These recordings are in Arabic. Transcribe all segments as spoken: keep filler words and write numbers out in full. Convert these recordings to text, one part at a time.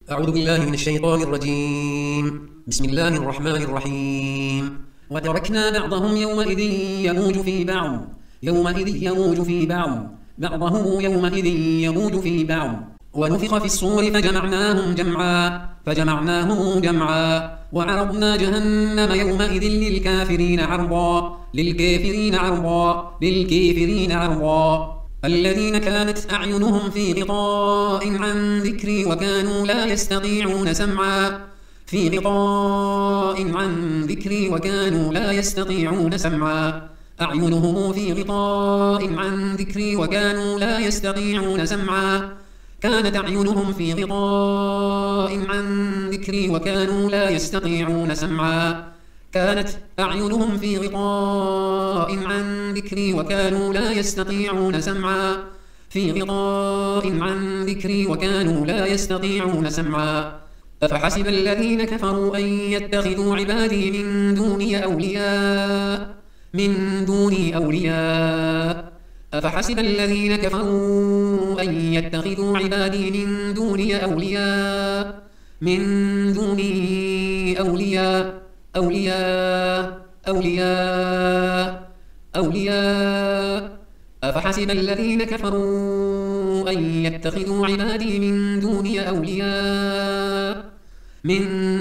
أعوذ بالله من الشيطان الرجيم. بسم الله الرحمن الرحيم. وتركنا بعضهم يومئذ يموج في بعض يومئذ يموج في بعض بعضهم يومئذ يموج في بعض ونفخ في الصور فجمعناهم جمعا فجمعناهم جمعا وعرضنا جهنم يومئذ للكافرين عرضا للكافرين عرضا للكافرين عرضا الذين كانت أعينهم في غطاء عن ذكري وكانوا لا يستطيعون سمعا في غطاء عن ذكري وكانوا لا يستطيعون سمعا أعينهم في غطاء عن ذكري وكانوا لا يستطيعون سمعا كانت أعينهم في غطاء عن ذكري وكانوا لا يستطيعون سمعا كانت أعينهم في غطاء عن ذكري وكانوا لا يستطيعون سمعا في غطاء عن ذكري وكانوا لا يستطيعون سمعا أفحسب الذين كفروا أن يتخذوا عبادي من دوني أولياء من دوني أولياء أفحسب الذين كفروا أن يتخذوا عبادي من دوني أولياء من دوني أولياء أولياء أولياء أولياء أفحسب الذين كفروا أن يتخذوا عبادي من دوني أولياء من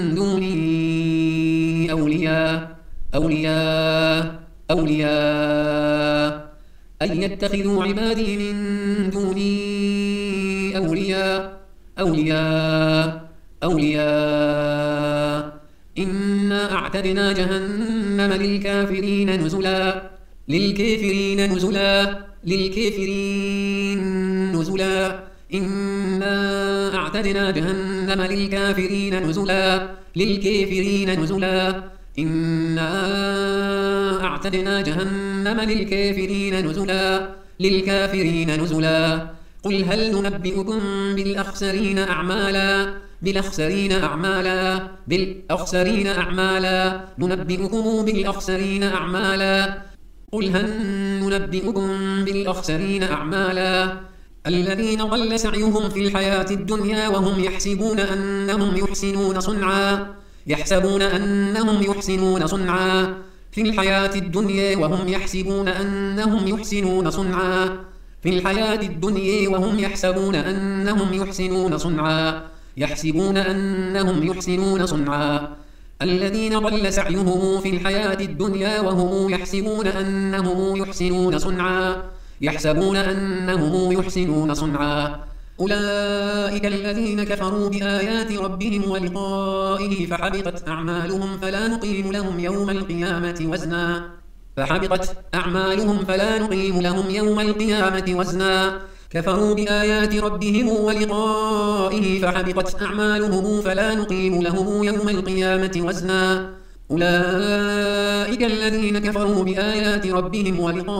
دوني أولياء أولياء أولياء أن يتخذوا عبادي من دوني أولياء أولياء أولياء إنا أعتدنا جهنم للكافرين نزلا للكافرين نزلا للكافرين نزلا إنا أعتدنا جهنم للكافرين نزلا للكافرين نزلا إنا أعتدنا جهنم للكافرين نزلا للكافرين نزلا قل هل ننبئكم بالأخسرين أعمالا بالأخسرين أعمالا بالأخسرين أعمالا ننبئكم بالأخسرين أعمالا قل هل ننبئكم بالأخسرين أعمالا الذين ضل سعيهم في الحياة الدنيا وهم يحسبون أنهم يحسنون صنعا يحسبون أنهم يحسنون صنعا في الحياة الدنيا وهم يحسبون أنهم يحسنون صنعا في الحياة الدنيا وهم يحسبون أنهم يحسنون صنعا يحسبون أنهم يحسنون صنعا الذين ضل سعيهم في الحياة الدنيا وهم يحسبون أنهم يحسنون صنعا يحسبون أنهم يحسنون صنعا أولئك الذين كفروا بآيات ربهم ولقائه فحبطت أعمالهم فلا نقيم لهم يوم القيامة وزنا فحبطت أعمالهم فلا نقيم لهم يوم القيامة وزنا كفروا بآيات ربهم ولقائه فحبطت أعمالهم فلا نقيم لهم يوم القيامة وزنا أولئك الذين كفروا بآيات ربهم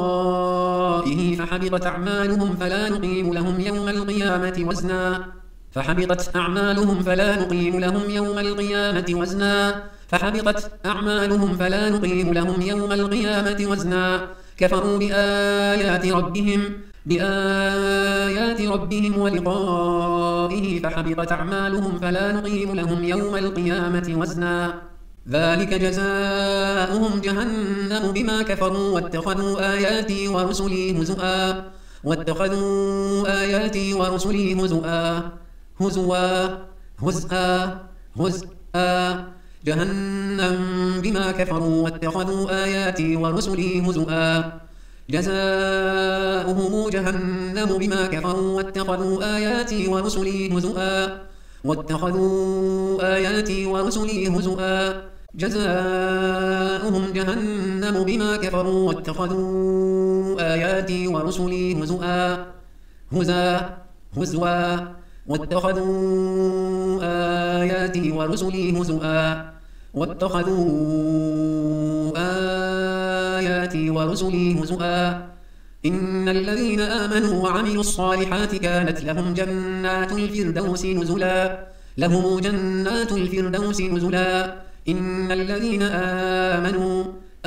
ولقائه فحبطت أعمالهم فلا نقيم لهم يوم القيامة وزنا فحبطت أعمالهم فلا نقيم لهم يوم القيامة وزنا فحبطت أعمالهم فلا نقيم لهم يوم القيامة وزنا كفروا بآيات ربهم بآيات ربهم ولقائه فحبطت أعمالهم فلا نقيم لهم يوم القيامة وزنا ذلك جزاؤهم جهنم بما كفروا واتخذوا آياتي ورسلي هزؤا واتخذوا آياتي ورسلي هزؤا هزوا هزءا هزءا جهنم بما كفروا واتخذوا آياتي ورسلي هزؤا جزاؤهم جهنم بما كفروا واتخذوا آياتي ورسلي هزؤا واتخذوا آياتي ورسلي هزؤا جزاؤهم جهنم بما كفروا واتخذوا آياتي ورسلي هزؤا هزا هزوا واتخذوا آياتي ورسلي هزؤا واتخذوا آياتي ورسلي هزؤا إن الذين آمنوا وعملوا الصالحات كانت لهم جنات الفردوس نزلا لهم جنات الفردوس نزلا إن الذين آمنوا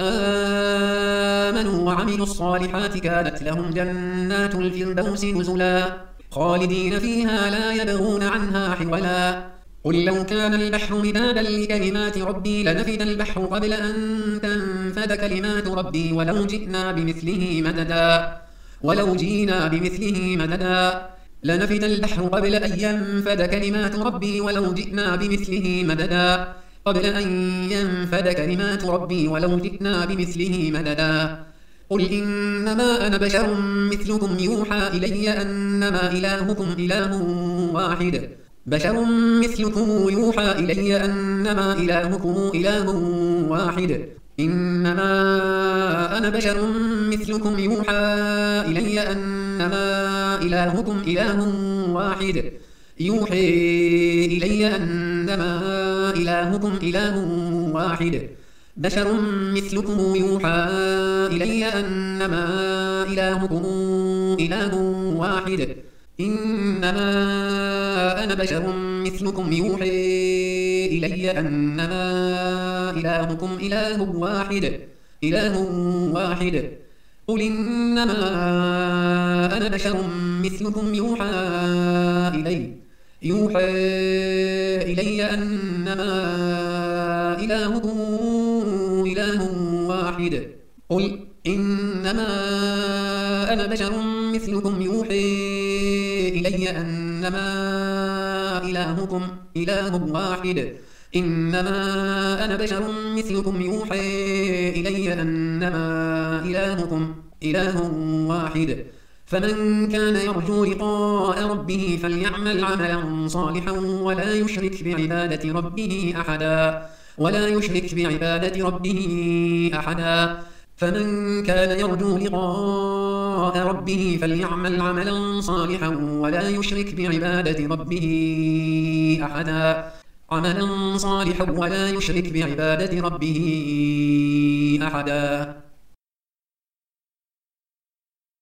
آمنوا وعملوا الصالحات كانت لهم جنات الفردوس نزلا خالدين فيها لا يبغون عنها حولا قل لو كان البحر مدادا لكلمات ربي لنفد البحر قبل أن تنفد كلمات ربي ولو جئنا بمثله مددا ولو جئنا بمثله مددا لنفد البحر قبل أن ينفد كلمات ربي ولو جئنا بمثله مددا قبل أن ينفد كلمات ربي ولو جئنا بمثله مددا قل إنما أنا بشر مثلكم يوحى إلي أنما إلهكم إله واحد بشر مثلكم يوحى إلي أنما إلهكم إله واحد إنما أنا بشر مثلكم يوحى إلي أنما إلهكم إله واحد يوحي إلي أنما إلهكم إله واحد بشر مثلكم يوحى إلي أنما إلهكم إله واحد إنما أنا بشر مثلكم يوحي إلي أنما إلهكم إله واحد إله واحد قل إنما أنا بشر مثلكم يوحى إلي يوحى إلي أنما إلهكم إله واحد قل إنما أنا بشر مثلكم يوحي إلي أنما إلهكم إله واحد إنما أنا بشر مثلكم يوحي إلي أنما إلهكم إله واحد فمن كان يرجو لقاء ربه فليعمل عملا صالحا ولا يشرك بعبادة ربه أحدا ولا يشرك بعبادة ربه أحدا فمن كان يرجو لقاء ربه فليعمل عملا صالحا ولا يشرك بعبادة ربه أحدا عملا صالحا ولا يشرك بعبادة ربه أحدا.